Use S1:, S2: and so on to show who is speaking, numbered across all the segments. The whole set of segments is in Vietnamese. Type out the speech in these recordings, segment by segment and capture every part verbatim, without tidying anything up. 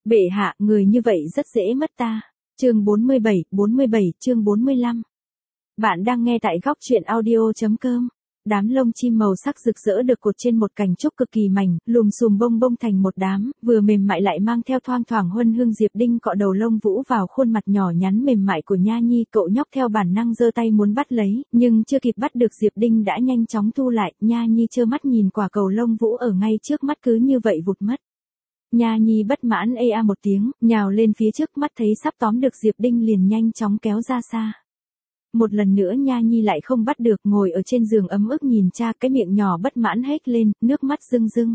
S1: Bệ hạ, người như vậy rất dễ mất ta. Chương bốn mươi bảy, bốn mươi bảy, chương bốn mươi lăm. Bạn đang nghe tại góc truyện audio.com. Đám lông chim màu sắc rực rỡ được cột trên một cành trúc cực kỳ mảnh, lùm xùm bông bông thành một đám, vừa mềm mại lại mang theo thoang thoảng huân hương. Diệp Đinh cọ đầu lông vũ vào khuôn mặt nhỏ nhắn mềm mại của Nha Nhi, cậu nhóc theo bản năng giơ tay muốn bắt lấy, nhưng chưa kịp bắt được Diệp Đinh đã nhanh chóng thu lại. Nha Nhi trơ mắt nhìn quả cầu lông vũ ở ngay trước mắt cứ như vậy vụt mất. Nha Nhi bất mãn ê a một tiếng, nhào lên phía trước, mắt thấy sắp tóm được Diệp Đinh liền nhanh chóng kéo ra xa. Một lần nữa Nha Nhi lại không bắt được, ngồi ở trên giường ấm ức nhìn cha, cái miệng nhỏ bất mãn hét lên, nước mắt rưng rưng.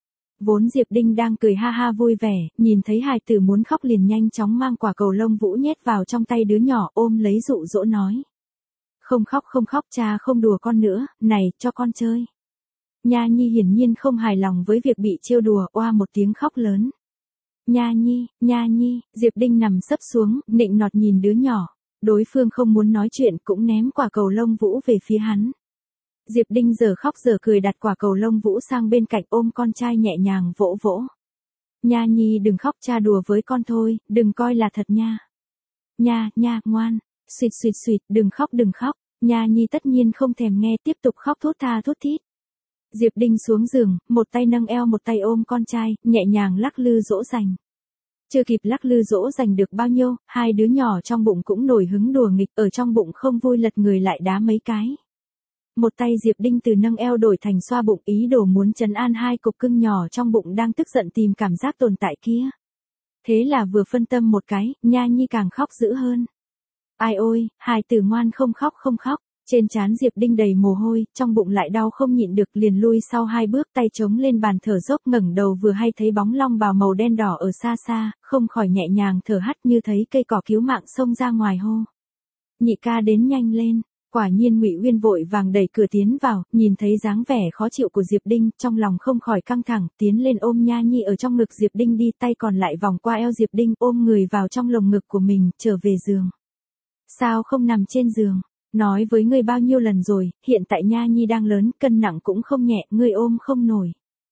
S1: Vốn Diệp Đinh đang cười ha ha vui vẻ, nhìn thấy hài tử muốn khóc liền nhanh chóng mang quả cầu lông vũ nhét vào trong tay đứa nhỏ, ôm lấy dụ dỗ nói. Không khóc không khóc, cha không đùa con nữa, này, cho con chơi. Nha Nhi hiển nhiên không hài lòng với việc bị trêu đùa, oa một tiếng khóc lớn. Nha Nhi, Nha Nhi, Diệp Đinh nằm sấp xuống, nịnh nọt nhìn đứa nhỏ. Đối phương không muốn nói chuyện cũng ném quả cầu lông vũ về phía hắn. Diệp Đinh giờ khóc giờ cười đặt quả cầu lông vũ sang bên cạnh, ôm con trai nhẹ nhàng vỗ vỗ. Nha Nhi đừng khóc, cha đùa với con thôi, đừng coi là thật nha. Nha, nha, ngoan, suýt suýt suýt, đừng khóc đừng khóc. Nha Nhi tất nhiên không thèm nghe, tiếp tục khóc thút tha thút thít. Diệp Đinh xuống giường, một tay nâng eo một tay ôm con trai, nhẹ nhàng lắc lư dỗ dành. Chưa kịp lắc lư dỗ dành được bao nhiêu, hai đứa nhỏ trong bụng cũng nổi hứng đùa nghịch, ở trong bụng không vui lật người lại đá mấy cái. Một tay Diệp Đinh từ nâng eo đổi thành xoa bụng, ý đồ muốn trấn an hai cục cưng nhỏ trong bụng đang tức giận tìm cảm giác tồn tại kia. Thế là vừa phân tâm một cái, Nha Nhi càng khóc dữ hơn. Ai ôi, hài tử ngoan không khóc không khóc. Trên trán Diệp Đinh đầy mồ hôi, trong bụng lại đau không nhịn được liền lui sau hai bước, tay chống lên bàn thở dốc, ngẩng đầu vừa hay thấy bóng long bào màu đen đỏ ở xa xa, không khỏi nhẹ nhàng thở hắt như thấy cây cỏ cứu mạng xông ra ngoài hô. Nhị ca đến nhanh lên, quả nhiên Ngụy Uyên vội vàng đẩy cửa tiến vào, nhìn thấy dáng vẻ khó chịu của Diệp Đinh, trong lòng không khỏi căng thẳng, tiến lên ôm Nha Nhi ở trong ngực Diệp Đinh đi, tay còn lại vòng qua eo Diệp Đinh, ôm người vào trong lồng ngực của mình, trở về giường. Sao không nằm trên giường? Nói với ngươi bao nhiêu lần rồi, hiện tại Nha Nhi đang lớn, cân nặng cũng không nhẹ, ngươi ôm không nổi.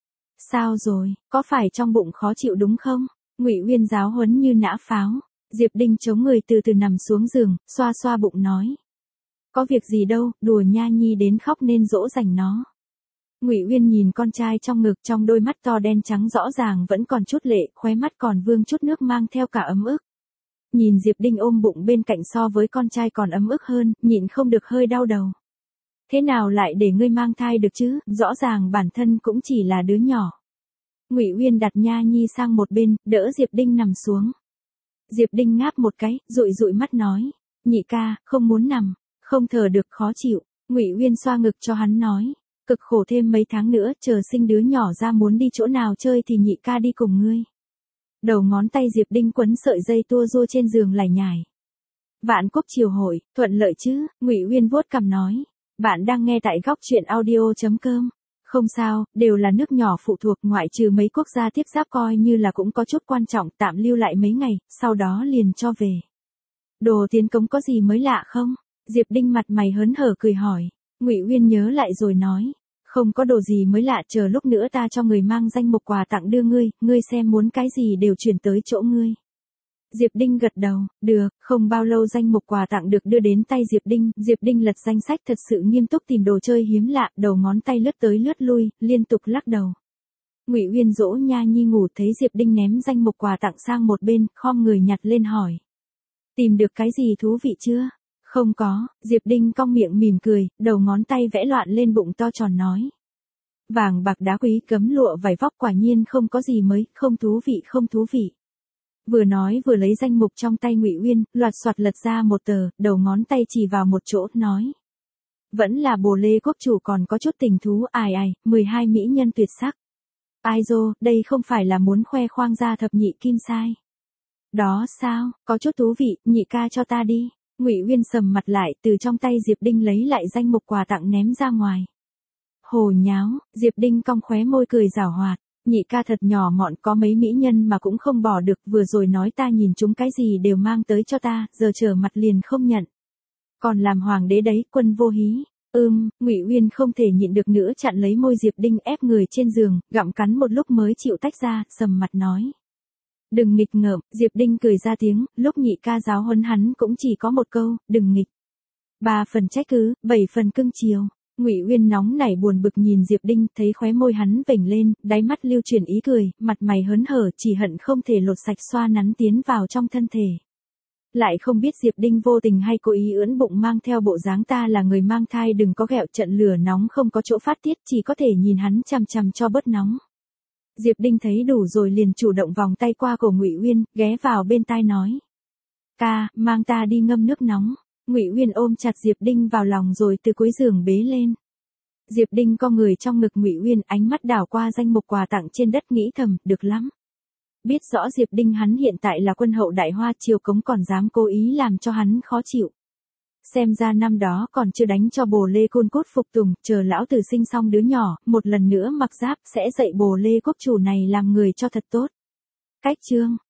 S1: Sao rồi, có phải trong bụng khó chịu đúng không? Ngụy Uyên giáo huấn như nã pháo. Diệp Đinh chống người từ từ nằm xuống giường, xoa xoa bụng nói. Có việc gì đâu, đùa Nha Nhi đến khóc nên dỗ dành nó. Ngụy Uyên nhìn con trai trong ngực, trong đôi mắt to đen trắng rõ ràng vẫn còn chút lệ, khóe mắt còn vương chút nước mang theo cả ấm ức. Nhìn Diệp Đinh ôm bụng bên cạnh so với con trai còn ấm ức hơn, nhịn không được hơi đau đầu. Thế nào lại để ngươi mang thai được chứ, rõ ràng bản thân cũng chỉ là đứa nhỏ. Ngụy Uyên đặt Nha Nhi sang một bên, đỡ Diệp Đinh nằm xuống. Diệp Đinh ngáp một cái, dụi dụi mắt nói, nhị ca, không muốn nằm, không thở được khó chịu. Ngụy Uyên xoa ngực cho hắn nói, cực khổ thêm mấy tháng nữa, chờ sinh đứa nhỏ ra muốn đi chỗ nào chơi thì nhị ca đi cùng ngươi. Đầu ngón tay Diệp Đinh quấn sợi dây tua rua trên giường lải nhải. Vạn Quốc triều hội, thuận lợi chứ? Ngụy Uyên vuốt cằm nói. Bạn đang nghe tại góc truyện audio.com. Không sao, đều là nước nhỏ phụ thuộc, ngoại trừ mấy quốc gia tiếp giáp coi như là cũng có chút quan trọng, tạm lưu lại mấy ngày, sau đó liền cho về. Đồ tiến cống có gì mới lạ không? Diệp Đinh mặt mày hớn hở cười hỏi. Ngụy Uyên nhớ lại rồi nói. Không có đồ gì mới lạ, chờ lúc nữa ta cho người mang danh mục quà tặng đưa ngươi, ngươi xem muốn cái gì đều chuyển tới chỗ ngươi. Diệp Đinh gật đầu, được, không bao lâu danh mục quà tặng được đưa đến tay Diệp Đinh, Diệp Đinh lật danh sách thật sự nghiêm túc tìm đồ chơi hiếm lạ, đầu ngón tay lướt tới lướt lui, liên tục lắc đầu. Ngụy Uyên dỗ Nha Nhi ngủ thấy Diệp Đinh ném danh mục quà tặng sang một bên, khom người nhặt lên hỏi. Tìm được cái gì thú vị chưa? Không có, Diệp Đinh cong miệng mỉm cười, đầu ngón tay vẽ loạn lên bụng to tròn nói. Vàng bạc đá quý cấm lụa vải vóc quả nhiên không có gì mới, không thú vị không thú vị. Vừa nói vừa lấy danh mục trong tay Ngụy Uyên, loạt soạt lật ra một tờ, đầu ngón tay chỉ vào một chỗ, nói. Vẫn là bồ lê quốc chủ còn có chút tình thú, ai ai, mười hai mỹ nhân tuyệt sắc. Ai dô, đây không phải là muốn khoe khoang ra thập nhị kim sai. Đó sao, có chút thú vị, nhị ca cho ta đi. Ngụy Uyên sầm mặt lại, từ trong tay Diệp Đinh lấy lại danh mục quà tặng ném ra ngoài. Hồ nháo, Diệp Đinh cong khóe môi cười giảo hoạt, nhị ca thật nhỏ mọn, có mấy mỹ nhân mà cũng không bỏ được, vừa rồi nói ta nhìn chúng cái gì đều mang tới cho ta, giờ trở mặt liền không nhận. Còn làm hoàng đế đấy, quân vô hí. Ưm, Ngụy Uyên không thể nhịn được nữa chặn lấy môi Diệp Đinh ép người trên giường, gặm cắn một lúc mới chịu tách ra, sầm mặt nói. Đừng nghịch ngợm, Diệp Đinh cười ra tiếng, lúc nhị ca giáo huấn hắn cũng chỉ có một câu, đừng nghịch. Ba phần trách cứ, bảy phần cưng chiều. Ngụy Uyên nóng nảy buồn bực nhìn Diệp Đinh, thấy khóe môi hắn vểnh lên, đáy mắt lưu chuyển ý cười, mặt mày hớn hở, chỉ hận không thể lột sạch xoa nắn tiến vào trong thân thể. Lại không biết Diệp Đinh vô tình hay cố ý ưỡn bụng mang theo bộ dáng ta là người mang thai đừng có ghẹo, trận lửa nóng không có chỗ phát tiết, chỉ có thể nhìn hắn chằm chằm cho bớt nóng. Diệp Đinh thấy đủ rồi liền chủ động vòng tay qua cổ Ngụy Uyên, ghé vào bên tai nói: "Ca, mang ta đi ngâm nước nóng." Ngụy Uyên ôm chặt Diệp Đinh vào lòng rồi từ cuối giường bế lên. Diệp Đinh co người trong ngực Ngụy Uyên, ánh mắt đảo qua danh mục quà tặng trên đất nghĩ thầm, được lắm. Biết rõ Diệp Đinh hắn hiện tại là quân hậu đại hoa triều cống còn dám cố ý làm cho hắn khó chịu. Xem ra năm đó còn chưa đánh cho bồ lê côn cốt phục tùng, chờ lão tử sinh xong đứa nhỏ, một lần nữa mặc giáp sẽ dạy bồ lê quốc chủ này làm người cho thật tốt. Cách chương